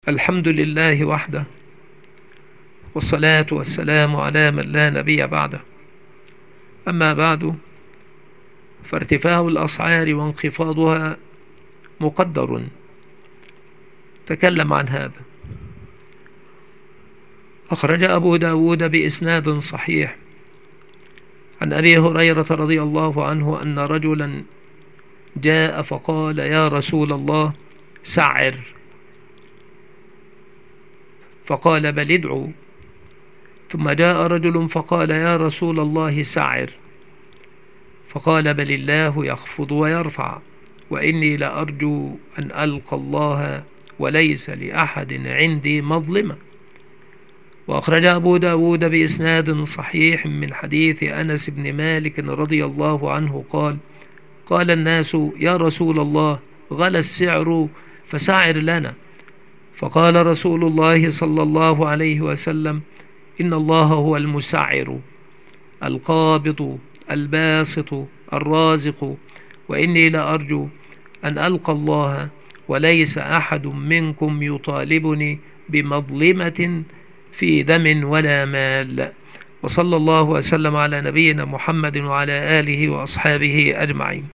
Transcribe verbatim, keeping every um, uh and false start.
الحمد لله وحده، والصلاة والسلام على من لا نبي بعده. أما بعد، فارتفاع الأسعار وانخفاضها مقدر. تكلم عن هذا. أخرج أبو داود بإسناد صحيح عن أبي هريرة رضي الله عنه أن رجلا جاء فقال: يا رسول الله، سعر. فقال: بل ادعوا. ثم جاء رجل فقال: يا رسول الله، سعر. فقال: بل الله يخفض ويرفع، وإني لأرجو أن ألقى الله وليس لأحد عندي مظلمة. وأخرج أبو داود بإسناد صحيح من حديث أنس بن مالك رضي الله عنه قال: قال الناس: يا رسول الله، غلى السعر فسعر لنا. فقال رسول الله صلى الله عليه وسلم: إن الله هو المسعر القابض الباسط الرازق، وإني لأرجو أن ألقى الله وليس أحد منكم يطالبني بمظلمة في دم ولا مال. وصلى الله وسلم على نبينا محمد وعلى آله وأصحابه أجمعين.